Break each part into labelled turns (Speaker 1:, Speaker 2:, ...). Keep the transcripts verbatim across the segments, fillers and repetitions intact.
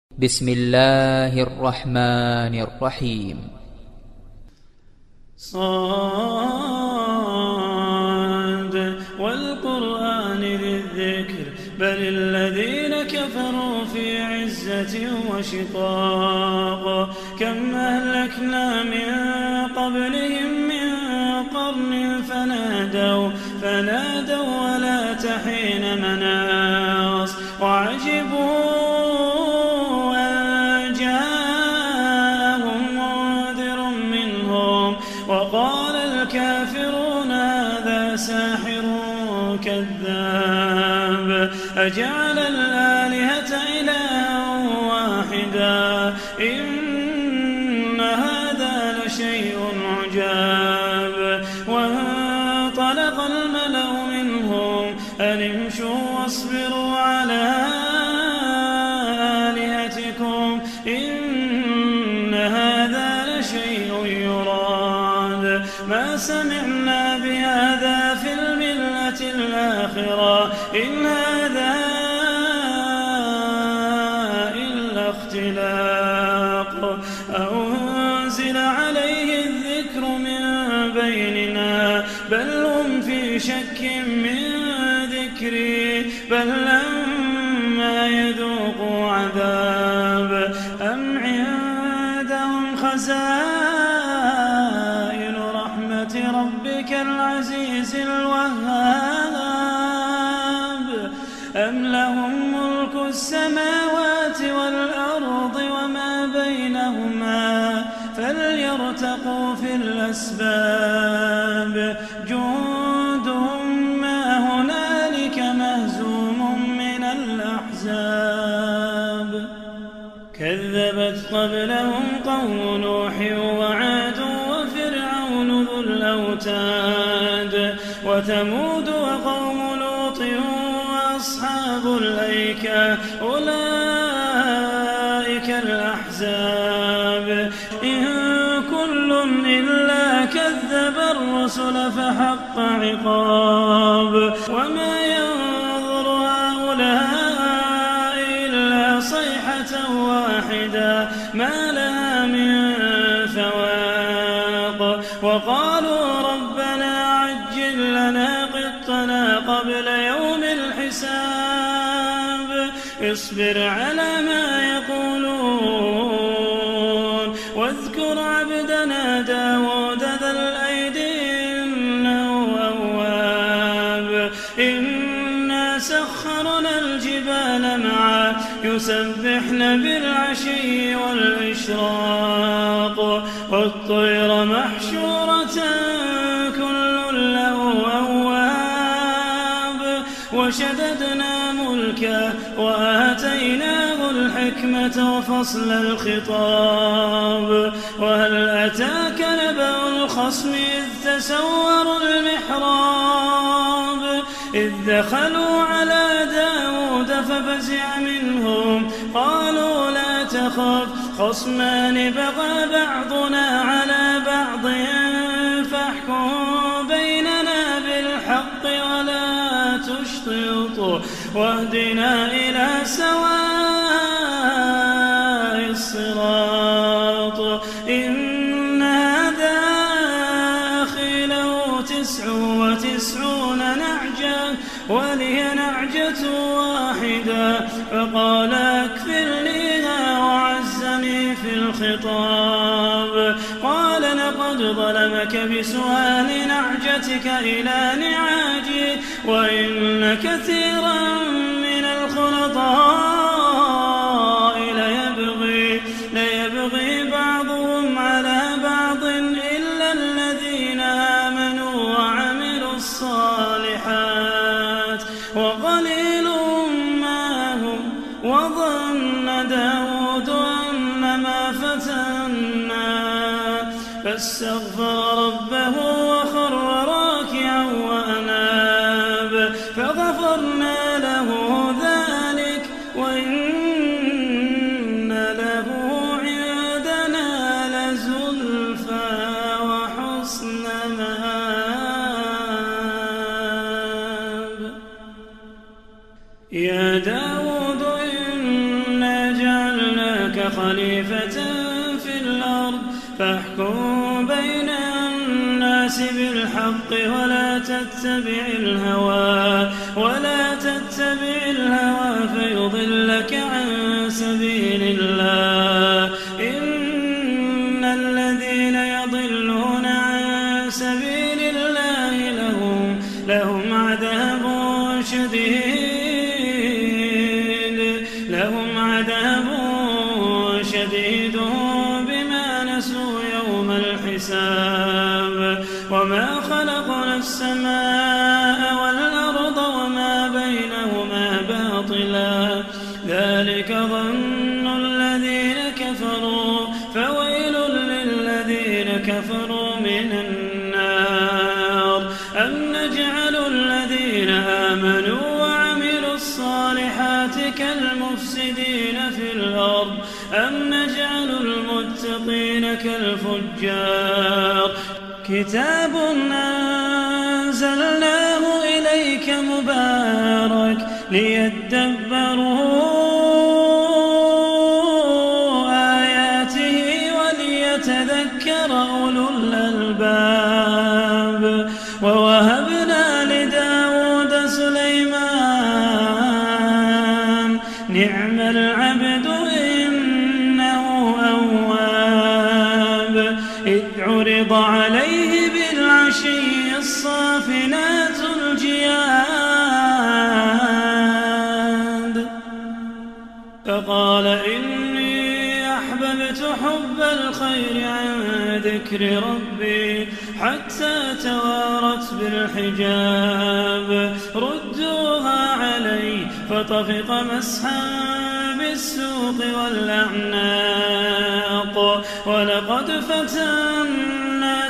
Speaker 1: بسم الله الرحمن الرحيم.
Speaker 2: صاد والقرآن ذي الذكر بل الذين كفروا في عزة وشقاق كم أهلكنا من قبلهم من قرن فنادوا فنادوا ولا تحين مناص وعجبوا وقال الكافرون هذا ساحر كذاب أجعل الآلهة إلها واحدا إن هذا لشيء عجاب وانطلق الملأ منهم أن امشوا واصبروا على آلهتكم إن هذا لشيء يراد ما سمعنا بهذا في الملة الآخرة إن هذا إلا اختلاق أنزل عليه الذكر من بيننا بل هم في شك من ذكري بل لما يذوقوا عذاب أم عندهم خزائن ربك العزيز الوهاب أم لهم ملك السماوات والأرض وما بينهما فليرتقوا في الأسباب جند ما هنالك مهزوم من الأحزاب كذبت قبلهم قوم نوح وعاد وفرعون ذو الأوتاد وثمود وقوم لوط وأصحاب الأيكة أولئك الأحزاب إن كل إلا كذب الرسل فحق عقاب وما ينظر هؤلاء إلا صيحة واحدة ما لها من فواق وقالوا ربنا عجل لنا قطنا قبل يوم الحساب اصبر على ما يقولون واذكر عبدنا داود ذا الأيد إنه أواب إنا سخرنا الجبال معه يسبحن بالعشي والإشراق والطير محشورة كل له أواب وشددنا ملكه وآتيناه الحكمة وفصل الخطاب وهل أتاك نبأ الخصم إذ تسوروا المحراب إذ دخلوا على داود ففزع منهم قالوا لا تخف خصمان بغى بعضنا على بعض فاحكم بيننا بالحق ولا تشطط واهدنا إلى سواء الصراط إن هذا أخي له تسع وتسعون نعجة ولي نعجة واحدة فقال أكفلنيها وعزني في الخطاب قال لقد ظلمك بسؤال نعجتك إلى نعاجي وإن كثيرا من الخلطاء ليبغي, ليبغي بعضهم على بعض إلا الذين آمنوا وعملوا الصالحات وقليل ما هم وظن داود أنما فتناه فاستغفر ربه وخر راكعا وأناب فغفرنا له ذلك وإن له عندنا لزلفى وحسن مآب يا داود إنا جعلنا خليفة في الأرض فاحكم بين الناس بالحق ولا تتبع الهوى ولا تتبع الهوى فيضلك عن سبيل الله إن الذين يضلون عن سبيل الله لهم لهم عذاب شديد لهم عذاب شديد بما نسوا يوم الحساب وما خلقنا السماء والأرض وما بينهما باطلا ذلك ظن الذين كفروا فويل للذين كفروا من النار أم نجعل الذين آمنوا وعملوا الصالحات كالمفسدين في الأرض أم نجعل المتقين كالفجار كتاب أنزلناه إليك مبارك ليدبروا آياته وليتذكر أولو الألباب ووهبنا لداود سليمان نعم العبد إنه أواب إذ عرض عليه بالعشي الصافنات الجياد فقال إني أحببت حب الخير عن ذكر ربي حتى توارت بالحجاب ردوها علي فطفق مسحا بالسوق والأعناق ولقد فتنا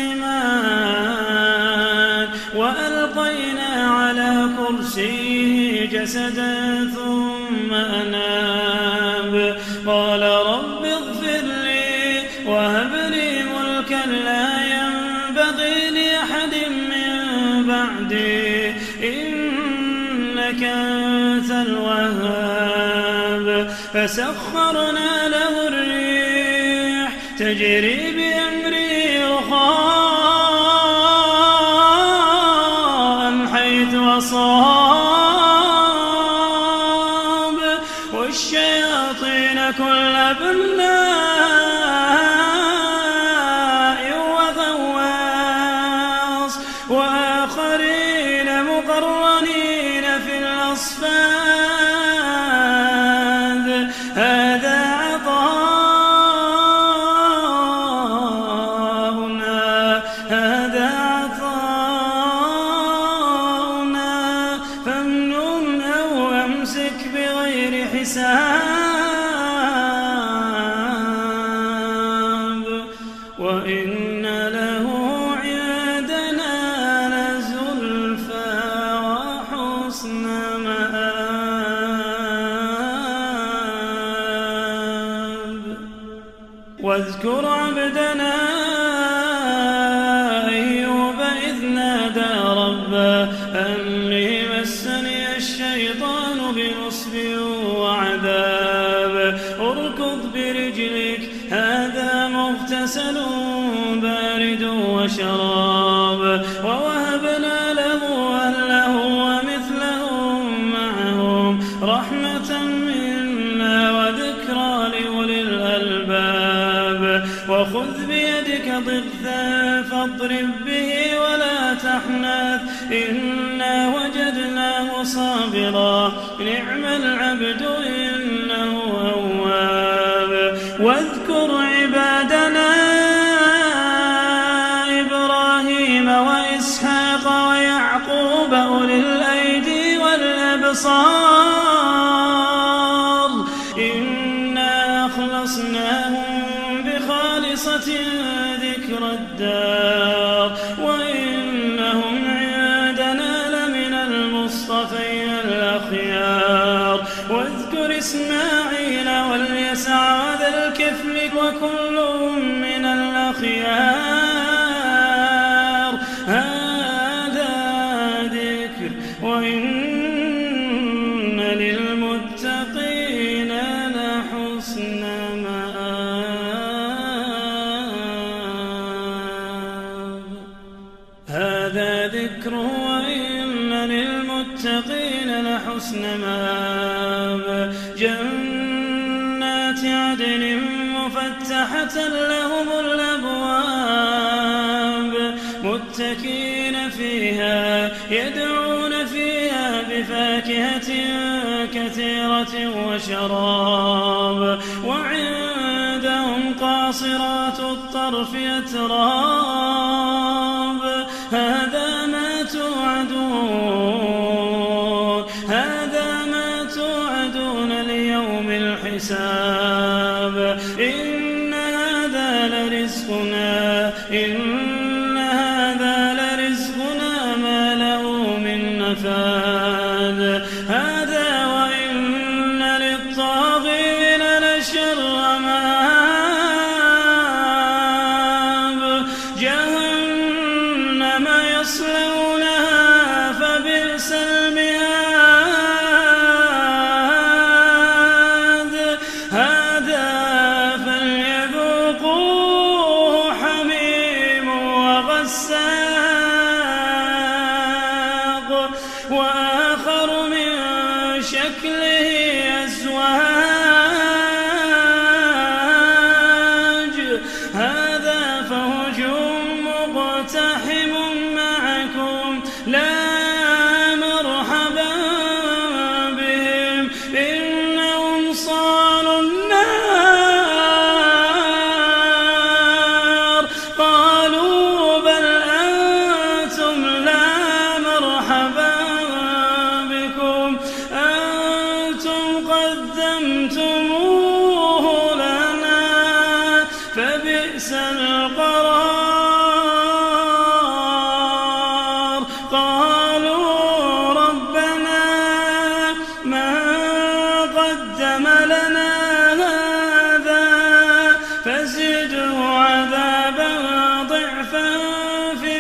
Speaker 2: سليمان وألقينا على كرسيه جسدا ثم أناب قال رب اغفر لي وهب لي ملكا لا ينبغي لأحد من بعدي إنك أنت الوهاب فسخرنا له الريح تجري بأمره رخاء حيث أصاب والشياطين كل بناء وغواص وآخرين مقرنين في الأصفاد هذا عطاؤنا هذا عطاؤنا فامنن أو أمسك بغير حساب وإن له عندنا لزلفى وحسن مآب واذكر عبدنا أيوب إذ نادى ربه أني مسني الشيطان بنصب وعذاب اركض برجلك هذا مغتسل بارد وشراب ووهبنا له أهله ومثلهم معهم رحمة منا وذكرى لأولي الألباب وخذ بيدك ضغثا فاضرب به ولا تحنث إنا وجدناه صابرا نعم العبد إنه أواب واذكر عبادنا إبراهيم وإسحاق ويعقوب أولي الأيدي والأبصار إنا أخلصناهم بخالصة ذكر الدار وإنهم عندنا لمن المصطفين الأخيار واذكر إسماعيل واليسع وذا الكفل وكل من الأخيار هذا ذكر وإن للمتقين لحسن عدن مفتحة لهم الأبواب متكئين فيها يدعون فيها بفاكهة كثيرة وشراب وعندهم قاصرات الطرف أتراب هذا ما توعدون هذا ما توعدون ليوم الحساب إن هذا لرزقنا إن هذا لرزقنا ما له من نفاد هذا وإن للطاغين لشر مآب جهنم يصلونها فبئس المهاد هذا فليذوقوه حميم وغساق وآخر من شكله أزواج هذا فوج مقتحم معكم لا مرحبا بهم إنهم صالوا النار قالوا بل أنتم لا مرحبا بكم أنتم قدمتموه لنا فبئس القرار قالوا ربنا من قدم لنا هذا فزده عذابا ضعفا في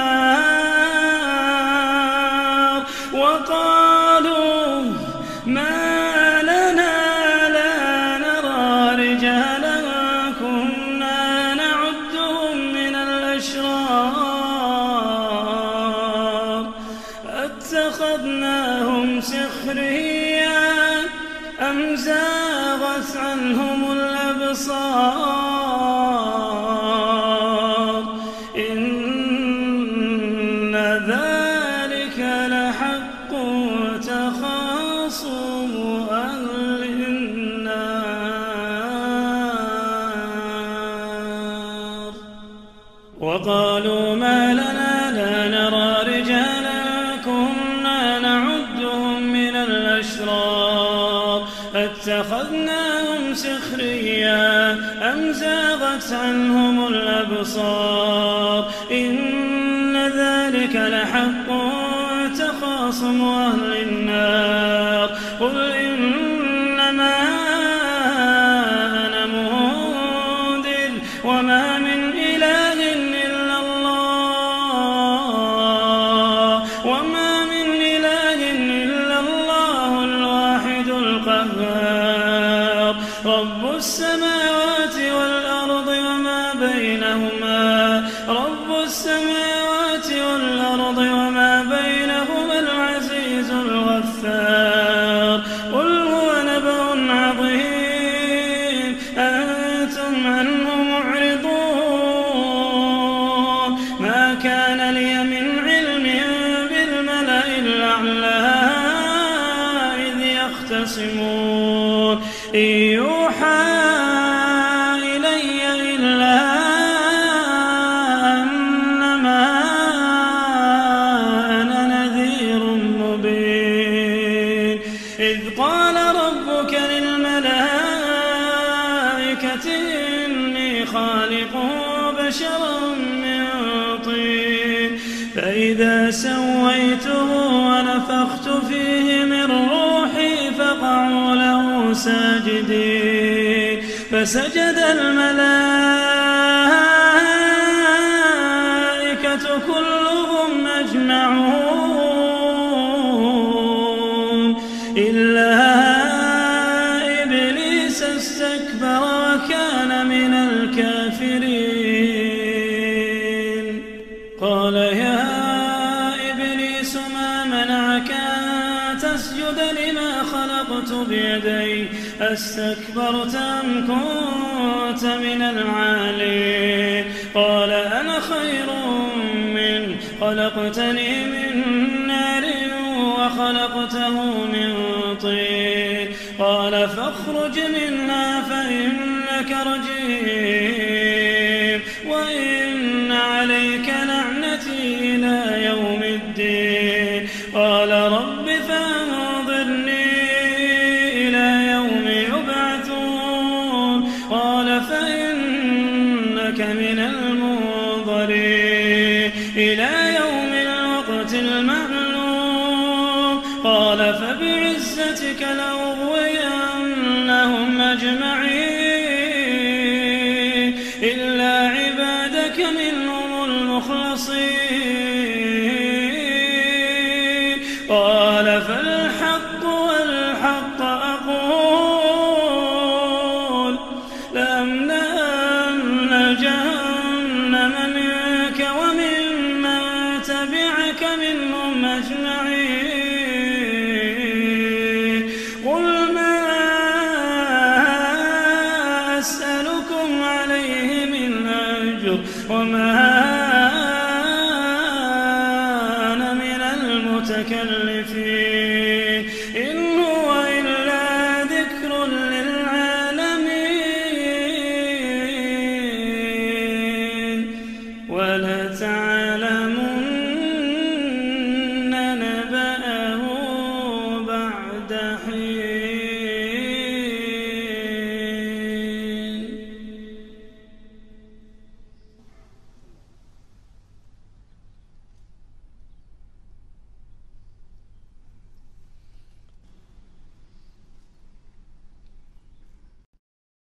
Speaker 2: النار وقالوا ما لنا لا نرى رجالا كنا نعدهم من الأشرار أتخذناهم سخريا أم زاغت عنهم الأبصار إن ذلك لحق تخاصم أهل النار وقالوا ما لنا لا نرى رجالا كنا نعدهم من الأشرار أتخذناهم سخريا أم زاغت عنهم الأبصار إن ذلك لحق تخاصم أهل النار قل إنما أنا منذر وما من إله إلا الله وما من إله إلا الله الواحد القهار رب السماوات والأرض وما بينهما رب السماوات والأرض وما بينهما العزيز الغفار قل هو نبأ عظيم أنتم عنه معرضون ما كان لي من علم بالملأ الأعلى إذ يختصمون إن يوحى إلي إلا أنما أنا نذير مبين إذ قال ربك للملائكة إني خالق بشرا من طين فإذا سويته ونفخت فيه من روحي فقعوا له ساجدين فسجد الملائكة كلهم أجمعون إلا إبليس استكبر وكان من الكافرين قال يا إبليس ما منعك أن تسجد لما خلقت بيدي أستكبرت أم كنت من العالين قال أنا خير منه خلقتني من نار وخلقته من طين قال فاخرج منها فإنك رجيم وإن عليك لعنتي إلى يوم الدين قال رب فانظرني إلى يوم يبعثون قال فإنك من المنظرين إلى يوم الوقت المعلوم قال فبعزتك لأغوينهم أجمعين إلا عبادك منهم المخلصين قال فالحق والحق أقول لأملأن جهنم منك وممن تبعك منهم أجمعين قل ما أسألكم عليه من أجر وما